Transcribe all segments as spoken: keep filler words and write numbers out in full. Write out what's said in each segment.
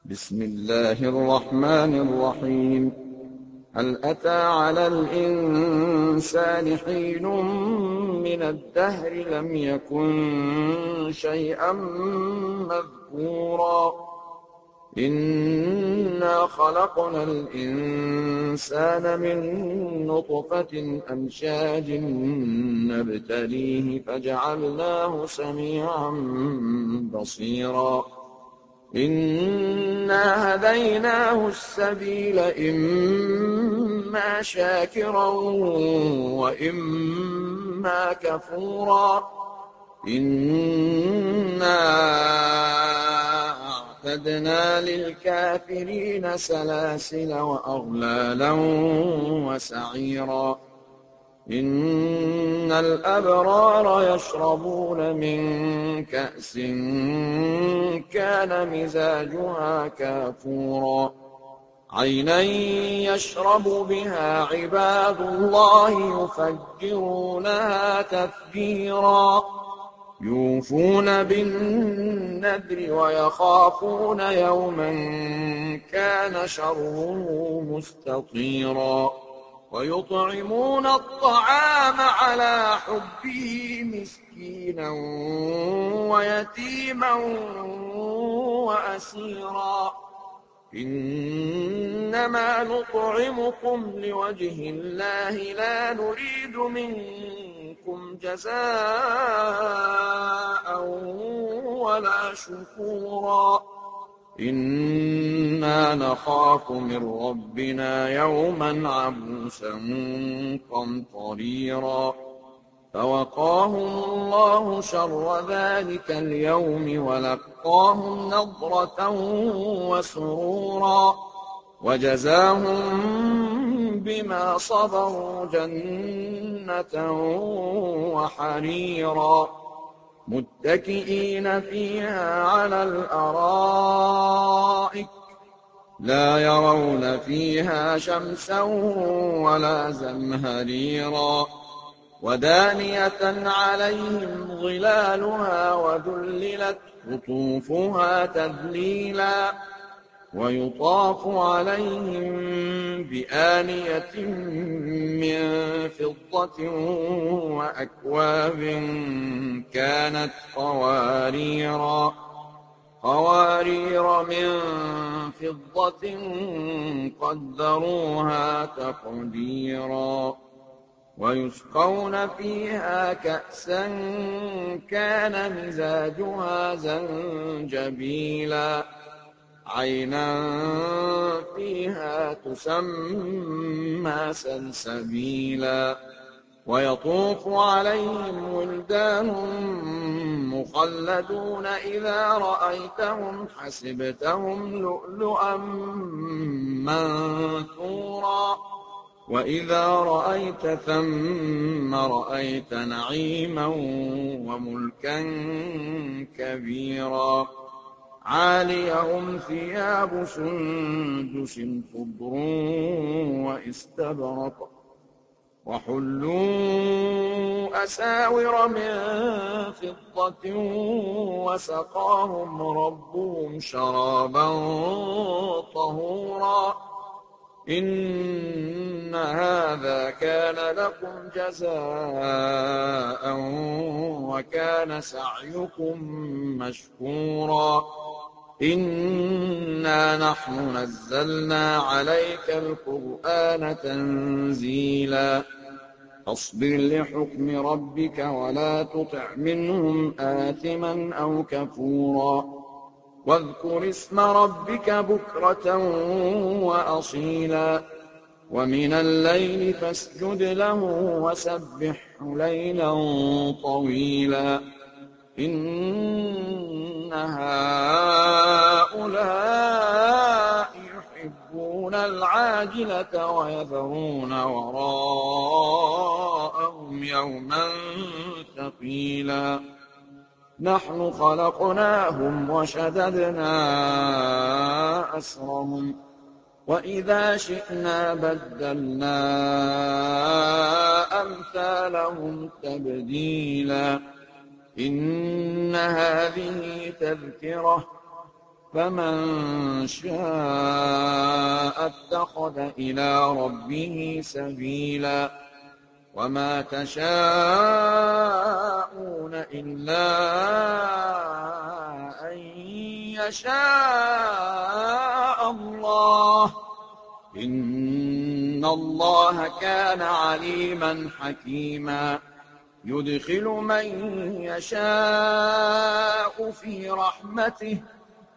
بسم الله الرحمن الرحيم. هل أتى على الإنسان حين من الدهر لم يكن شيئا مذكورا إنا خلقنا الإنسان من نطفة أمشاج نبتليه فجعلناه سميعا بصيرا إنا هديناه السبيل إما شاكرا وإما كفورا إنا أعتدنا للكافرين سلاسل وأغلالا وسعيرا إن الأبرار يشربون من كأس كان مزاجها كافورا عينا يشرب بها عباد الله يفجرونها تفجيرا يوفون بالنذر ويخافون يوما كان شره مستطيرا ويطعمون الطعام على حبه مسكينا ويتيما وأسيرا إنما نطعمكم لوجه الله لا نريد منكم جزاء ولا شكورا إنا نخاف من ربنا يوما عبوسا قمطريرا فوقاهم الله شر ذلك اليوم ولقاهم نضرة وسرورا وجزاهم بما صبروا جنة وحريرا متكئين فيها على الأرائك لا يرون فيها شمسا ولا زمهريرا ودانية عليهم ظلالها وذللت قطوفها تذليلا ويطاف عليهم بآنية من فضة وأكواب كانت قواريرا قوارير من فضة قدروها تقديرا ويسقون فيها كأسا كان مزاجها زنجبيلا عينا فيها تسمى سلسبيلا ويطوف عليهم ولدان مخلدون إذا رأيتهم حسبتهم لؤلؤا منثورا وإذا رأيت ثم رأيت نعيما وملكا كبيرا عاليهم ثياب سندس خضر واستبرق وحلوا أساور من فضة وسقاهم ربهم شرابا طهورا إن هذا كان لكم جزاء وكان سعيكم مشكورا إنا نحن نزلنا عليك القرآن تنزيلا فاصبر لحكم ربك ولا تطع منهم آثما أو كفورا واذكر اسم ربك بكرة وأصيلا ومن الليل فاسجد له وسبحه ليلا طويلا إن هؤلاء يحبون العاجلة ويذرون وراءهم يوما ثقيلا نحن خلقناهم وشددنا أسرهم وإذا شئنا بدلنا أمثالهم تبديلا إن هذه تذكرة فمن شاء اتخذ إلى ربه سبيلا وما تشاءون إلا أن يشاء الله إن الله كان عليما حكيما يدخل من يشاء في رحمته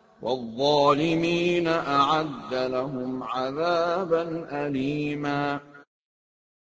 والظالمين أعد لهم عذابا أليما